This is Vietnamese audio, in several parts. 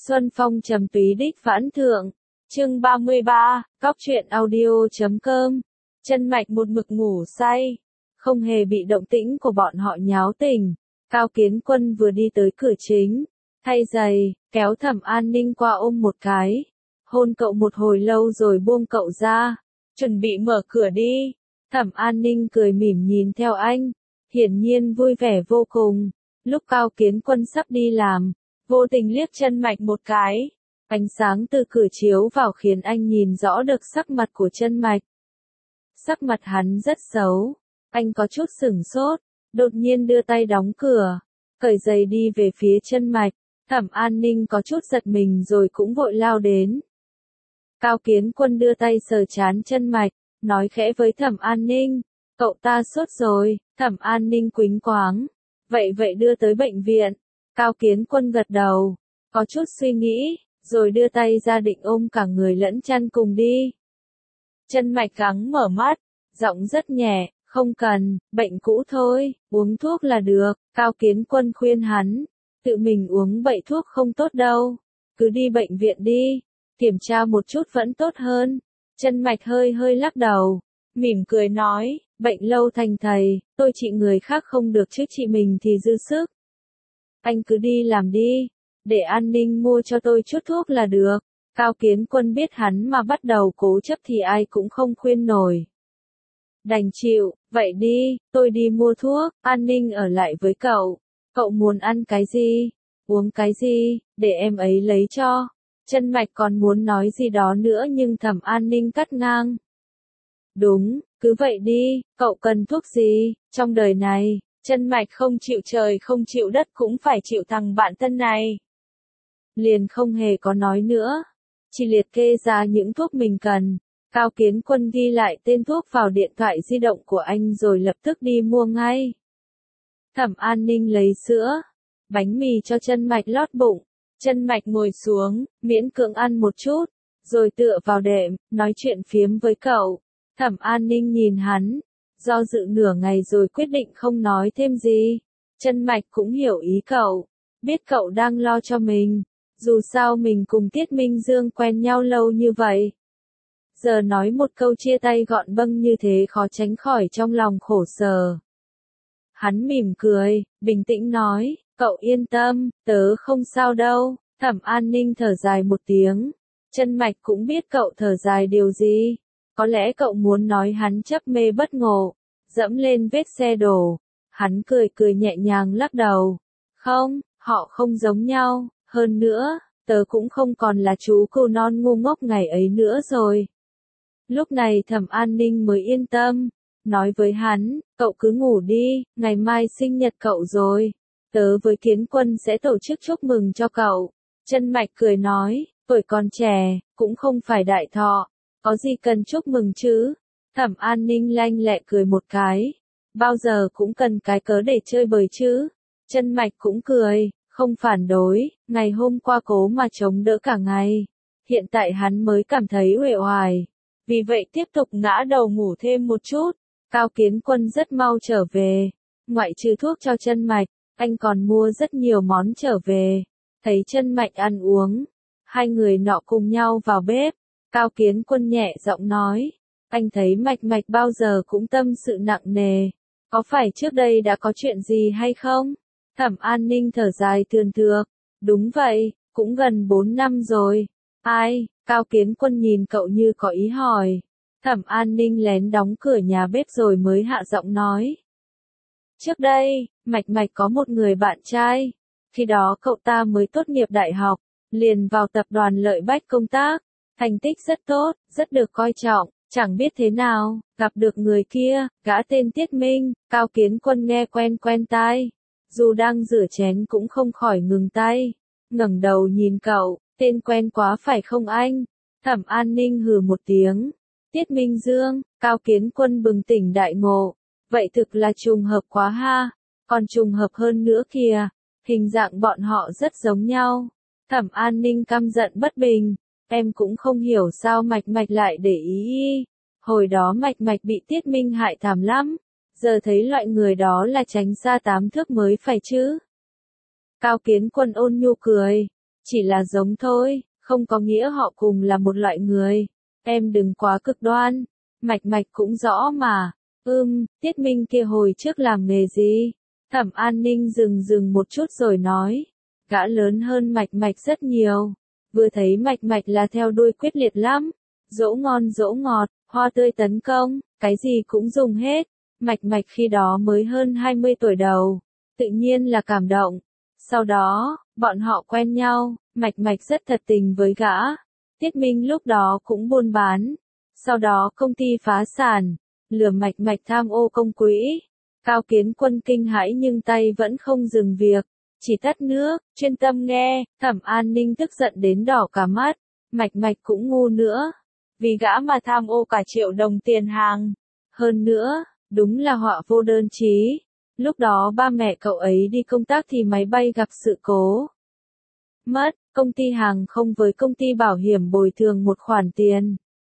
Xuân phong trầm túy đích vãn thượng. Chương 33, Cóc truyện audio.com. Chân Mạch một mực ngủ say, không hề bị động tĩnh của bọn họ nháo tỉnh. Cao Kiến Quân vừa đi tới cửa chính, thay giày, kéo Thẩm An Ninh qua ôm một cái, hôn cậu một hồi lâu rồi buông cậu ra, chuẩn bị mở cửa đi. Thẩm An Ninh cười mỉm nhìn theo anh, hiển nhiên vui vẻ vô cùng. Lúc Cao Kiến Quân sắp đi làm, vô tình liếc Chân Mạch một cái, ánh sáng từ cửa chiếu vào khiến anh nhìn rõ được sắc mặt của Chân Mạch. Sắc mặt hắn rất xấu, anh có chút sửng sốt, đột nhiên đưa tay đóng cửa, cởi giày đi về phía Chân Mạch. Thẩm An Ninh có chút giật mình rồi cũng vội lao đến. Cao Kiến Quân đưa tay sờ trán Chân Mạch, nói khẽ với Thẩm An Ninh, cậu ta sốt rồi. Thẩm An Ninh quĩnh quáng, vậy đưa tới bệnh viện. Cao Kiến Quân gật đầu, có chút suy nghĩ, rồi đưa tay ra định ôm cả người lẫn chăn cùng đi. Chân Mạch gắng mở mắt, giọng rất nhẹ, không cần, bệnh cũ thôi, uống thuốc là được. Cao Kiến Quân khuyên hắn, tự mình uống bậy thuốc không tốt đâu, cứ đi bệnh viện đi, kiểm tra một chút vẫn tốt hơn. Chân Mạch hơi lắc đầu, mỉm cười nói, bệnh lâu thành thầy, tôi trị người khác không được chứ trị mình thì dư sức. Anh cứ đi làm đi, để An Ninh mua cho tôi chút thuốc là được. Cao Kiến Quân biết hắn mà bắt đầu cố chấp thì ai cũng không khuyên nổi. Đành chịu, vậy đi, tôi đi mua thuốc, An Ninh ở lại với cậu. Cậu muốn ăn cái gì, uống cái gì, để em ấy lấy cho. Chân Mạch còn muốn nói gì đó nữa nhưng Thẩm An Ninh cắt ngang. Đúng, cứ vậy đi, cậu cần thuốc gì, trong đời này, Chân Mạch không chịu trời không chịu đất cũng phải chịu thằng bạn thân này. Liền không hề có nói nữa, chỉ liệt kê ra những thuốc mình cần. Cao Kiến Quân ghi lại tên thuốc vào điện thoại di động của anh rồi lập tức đi mua ngay. Thẩm An Ninh lấy sữa, bánh mì cho Chân Mạch lót bụng. Chân Mạch ngồi xuống, miễn cưỡng ăn một chút, rồi tựa vào đệm, nói chuyện phiếm với cậu. Thẩm An Ninh nhìn hắn, do dự nửa ngày rồi quyết định không nói thêm gì. Chân Mạch cũng hiểu ý cậu, biết cậu đang lo cho mình, dù sao mình cùng Tiết Minh Dương quen nhau lâu như vậy. Giờ nói một câu chia tay gọn bâng như thế khó tránh khỏi trong lòng khổ sở. Hắn mỉm cười, bình tĩnh nói, cậu yên tâm, tớ không sao đâu. Thẩm An Ninh thở dài một tiếng. Chân Mạch cũng biết cậu thở dài điều gì. Có lẽ cậu muốn nói hắn chấp mê bất ngộ, dẫm lên vết xe đổ. Hắn cười nhẹ nhàng lắc đầu. Không, họ không giống nhau, hơn nữa, tớ cũng không còn là chú cô non ngu ngốc ngày ấy nữa rồi. Lúc này Thẩm An Ninh mới yên tâm, nói với hắn, cậu cứ ngủ đi, ngày mai sinh nhật cậu rồi. Tớ với Kiến Quân sẽ tổ chức chúc mừng cho cậu. Chân Mạch cười nói, tuổi còn trẻ, cũng không phải đại thọ, có gì cần chúc mừng chứ. Thẩm An Ninh lanh lẹ cười một cái, bao giờ cũng cần cái cớ để chơi bời chứ. Chân Mạch cũng cười, không phản đối, ngày hôm qua cố mà chống đỡ cả ngày. Hiện tại hắn mới cảm thấy uể oải, vì vậy tiếp tục ngã đầu ngủ thêm một chút. Cao Kiến Quân rất mau trở về, ngoại trừ thuốc cho Chân Mạch, anh còn mua rất nhiều món trở về. Thấy Chân Mạch ăn uống, hai người nọ cùng nhau vào bếp. Cao Kiến Quân nhẹ giọng nói, anh thấy Mạch bao giờ cũng tâm sự nặng nề, có phải trước đây đã có chuyện gì hay không? Thẩm An Ninh thở dài thườn thượt, đúng vậy, cũng gần 4 năm rồi. Ai? Cao Kiến Quân nhìn cậu như có ý hỏi. Thẩm An Ninh lén đóng cửa nhà bếp rồi mới hạ giọng nói. Trước đây, Mạch có một người bạn trai, khi đó cậu ta mới tốt nghiệp đại học, liền vào tập đoàn Lợi Bách công tác, thành tích rất tốt, rất được coi trọng, chẳng biết thế nào, gặp được người kia, gã tên Tiết Minh. Cao Kiến Quân nghe quen tai, dù đang rửa chén cũng không khỏi ngừng tay, ngẩng đầu nhìn cậu, tên quen quá phải không anh? Thẩm An Ninh hừ một tiếng, Tiết Minh Dương. Cao Kiến Quân bừng tỉnh đại ngộ, vậy thực là trùng hợp quá ha, còn trùng hợp hơn nữa kìa, hình dạng bọn họ rất giống nhau. Thẩm An Ninh căm giận bất bình, em cũng không hiểu sao Mạch lại để ý. Hồi đó Mạch bị Tiết Minh hại thảm lắm, giờ thấy loại người đó là tránh xa 8 thước mới phải chứ. Cao Kiến Quân ôn nhu cười, Chỉ là giống thôi, không có nghĩa họ cùng là một loại người. Em đừng quá cực đoan. Mạch Mạch cũng rõ mà. Tiết Minh kia hồi trước làm nghề gì? Thẩm An Ninh dừng một chút rồi nói. Gã lớn hơn Mạch Mạch rất nhiều. Vừa thấy Mạch Mạch là theo đuôi quyết liệt lắm. Dỗ ngon dỗ ngọt, hoa tươi tấn công, cái gì cũng dùng hết. Mạch Mạch khi đó mới hơn 20 tuổi đầu. Tự nhiên là cảm động. Sau đó, bọn họ quen nhau, Mạch Mạch rất thật tình với gã. Tiết Minh lúc đó cũng buôn bán. Sau đó công ty phá sản, lừa Mạch Mạch tham ô công quỹ. Cao Kiến Quân kinh hãi nhưng tay vẫn không dừng việc. Chỉ tắt nước, chuyên tâm nghe, Thẩm An Ninh tức giận đến đỏ cả mắt. Mạch Mạch cũng ngu nữa. Vì gã mà tham ô cả 1 triệu đồng tiền hàng. Hơn nữa, đúng là họa vô đơn chí. Lúc đó ba mẹ cậu ấy đi công tác thì máy bay gặp sự cố. Mất, công ty hàng không với công ty bảo hiểm bồi thường một khoản tiền.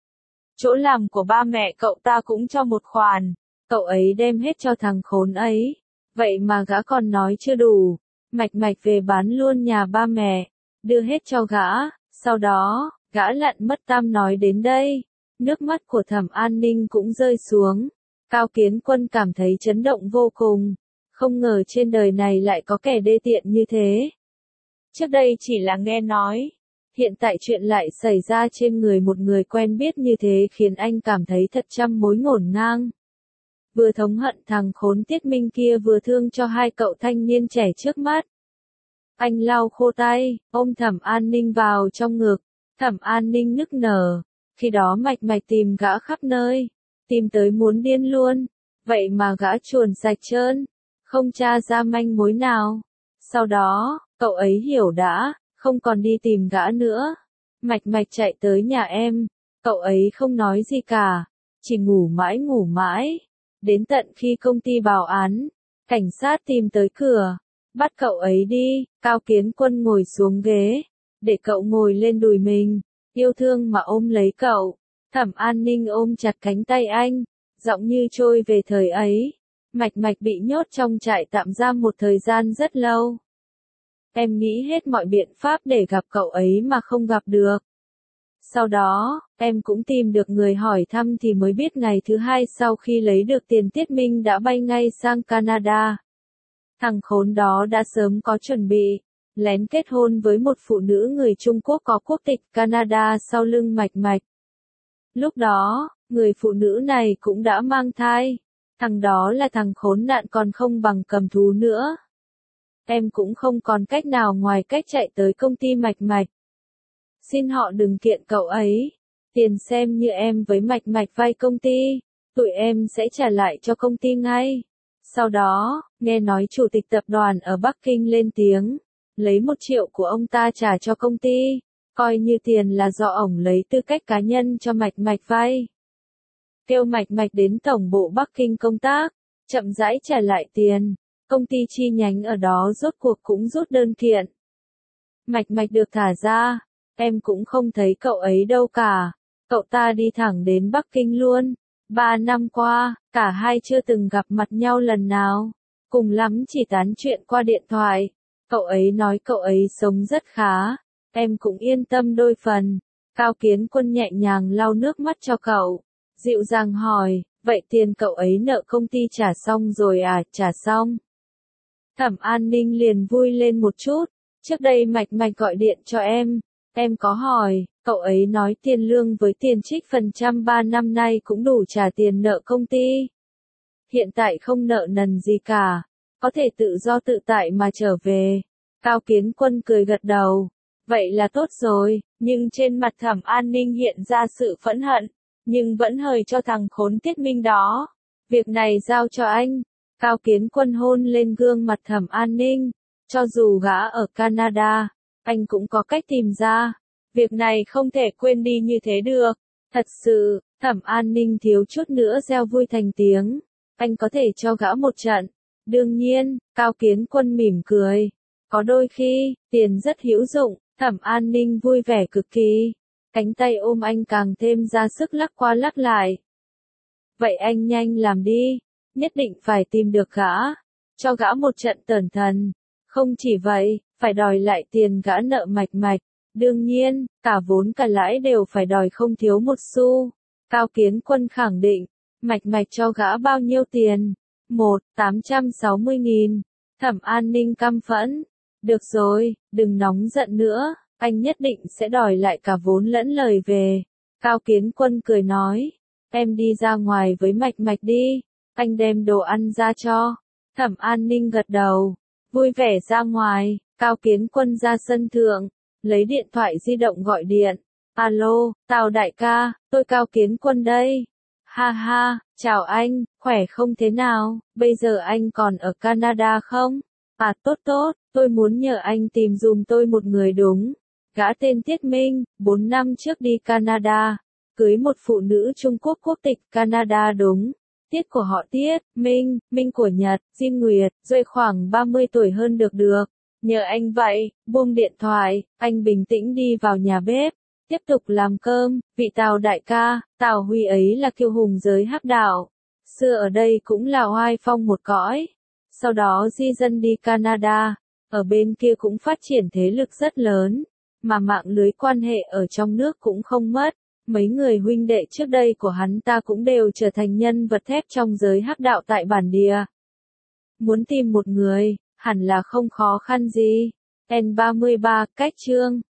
Chỗ làm của ba mẹ cậu ta cũng cho một khoản. Cậu ấy đem hết cho thằng khốn ấy. Vậy mà gã còn nói chưa đủ. Mạch Mạch về bán luôn nhà ba mẹ. Đưa hết cho gã. Sau đó, gã lặn mất tam nói đến đây. Nước mắt của Thẩm An Ninh cũng rơi xuống. Cao Kiến Quân cảm thấy chấn động vô cùng. Không ngờ trên đời này lại có kẻ đê tiện như thế. Trước đây chỉ là nghe nói. Hiện tại chuyện lại xảy ra trên người một người quen biết như thế khiến anh cảm thấy thật trăm mối ngổn ngang. Vừa thống hận thằng khốn Tiết Minh kia vừa thương cho 2 cậu thanh niên trẻ trước mắt. Anh lau khô tay, ôm Thẩm An Ninh vào trong ngực. Thẩm An Ninh nức nở. Khi đó Mạch Mạch tìm gã khắp nơi. Tìm tới muốn điên luôn. Vậy mà gã chuồn sạch trơn. Không tra ra manh mối nào. Sau đó, cậu ấy hiểu đã, không còn đi tìm gã nữa. Mạch Mạch chạy tới nhà em. Cậu ấy không nói gì cả. Chỉ ngủ mãi. Đến tận khi công ty báo án. Cảnh sát tìm tới cửa. Bắt cậu ấy đi. Cao Kiến Quân ngồi xuống ghế. Để cậu ngồi lên đùi mình. Yêu thương mà ôm lấy cậu. Thẩm An Ninh ôm chặt cánh tay anh. Giọng như trôi về thời ấy. Mạch Mạch bị nhốt trong trại tạm giam một thời gian rất lâu. Em nghĩ hết mọi biện pháp để gặp cậu ấy mà không gặp được. Sau đó, em cũng tìm được người hỏi thăm thì mới biết ngày thứ 2 sau khi lấy được tiền Tiết Minh đã bay ngay sang Canada. Thằng khốn đó đã sớm có chuẩn bị, lén kết hôn với một phụ nữ người Trung Quốc có quốc tịch Canada sau lưng Mạch Mạch. Lúc đó, người phụ nữ này cũng đã mang thai. Thằng đó là thằng khốn nạn còn không bằng cầm thú nữa. Em cũng không còn cách nào ngoài cách chạy tới công ty Mạch Mạch. Xin họ đừng kiện cậu ấy. Tiền xem như em với Mạch Mạch vay công ty. Tụi em sẽ trả lại cho công ty ngay. Sau đó, nghe nói chủ tịch tập đoàn ở Bắc Kinh lên tiếng. Lấy 1 triệu của ông ta trả cho công ty. Coi như tiền là do ổng lấy tư cách cá nhân cho Mạch Mạch vay. Kêu Mạch Mạch đến tổng bộ Bắc Kinh công tác. Chậm rãi trả lại tiền. Công ty chi nhánh ở đó rốt cuộc cũng rút đơn kiện. Mạch Mạch được thả ra. Em cũng không thấy cậu ấy đâu cả. Cậu ta đi thẳng đến Bắc Kinh luôn. 3 năm qua, cả hai chưa từng gặp mặt nhau lần nào. Cùng lắm chỉ tán chuyện qua điện thoại. Cậu ấy nói cậu ấy sống rất khá. Em cũng yên tâm đôi phần. Cao Kiến Quân nhẹ nhàng lau nước mắt cho cậu. Dịu dàng hỏi, vậy tiền cậu ấy nợ công ty trả xong rồi à? Trả xong. Thẩm An Ninh liền vui lên một chút. Trước đây Mạch Mạch gọi điện cho em có hỏi, cậu ấy nói tiền lương với tiền trích phần trăm 3 năm nay cũng đủ trả tiền nợ công ty. Hiện tại không nợ nần gì cả, có thể tự do tự tại mà trở về. Cao Kiến Quân cười gật đầu. Vậy là tốt rồi, nhưng trên mặt Thẩm An Ninh hiện ra sự phẫn hận, nhưng vẫn hời cho thằng khốn Tiết Minh đó. Việc này giao cho anh. Cao Kiến Quân hôn lên gương mặt Thẩm An Ninh. Cho dù gã ở Canada, anh cũng có cách tìm ra. Việc này không thể quên đi như thế được. Thật sự, Thẩm An Ninh thiếu chút nữa reo vui thành tiếng. Anh có thể cho gã một trận. Đương nhiên, Cao Kiến Quân mỉm cười. Có đôi khi, tiền rất hữu dụng. Thẩm An Ninh vui vẻ cực kỳ. Cánh tay ôm anh càng thêm ra sức lắc qua lắc lại. Vậy anh nhanh làm đi. Nhất định phải tìm được gã. Cho gã một trận tởn thần. Không chỉ vậy, phải đòi lại tiền gã nợ Mạch Mạch. Đương nhiên, cả vốn cả lãi đều phải đòi không thiếu một xu. Cao Kiến Quân khẳng định, Mạch Mạch cho gã bao nhiêu tiền? 860.000. Thẩm An Ninh căm phẫn. Được rồi, đừng nóng giận nữa, anh nhất định sẽ đòi lại cả vốn lẫn lời về. Cao Kiến Quân cười nói, em đi ra ngoài với Mạch Mạch đi, anh đem đồ ăn ra cho. Thẩm An Ninh gật đầu, vui vẻ ra ngoài. Cao Kiến Quân ra sân thượng, lấy điện thoại di động gọi điện. Alo, Tào đại ca, tôi Cao Kiến Quân đây. Ha ha, chào anh, khỏe không thế nào, bây giờ anh còn ở Canada không? À tốt tốt, tôi muốn nhờ anh tìm dùm tôi một người đúng. Gã tên Tiết Minh, 4 năm trước đi Canada, cưới một phụ nữ Trung Quốc quốc tịch Canada đúng. Tiết của họ Tiết, Minh, Minh của Nhật, Diêm Nguyệt, rồi khoảng 30 tuổi hơn được. Nhờ anh vậy, buông điện thoại, anh bình tĩnh đi vào nhà bếp, tiếp tục làm cơm. Vị Tào đại ca, Tào Huy ấy là kiêu hùng giới hắc đạo. Xưa ở đây cũng là oai phong một cõi. Sau đó di dân đi Canada, ở bên kia cũng phát triển thế lực rất lớn, mà mạng lưới quan hệ ở trong nước cũng không mất. Mấy người huynh đệ trước đây của hắn ta cũng đều trở thành nhân vật thép trong giới hắc đạo tại bản địa. Muốn tìm một người, hẳn là không khó khăn gì. N33, cách chương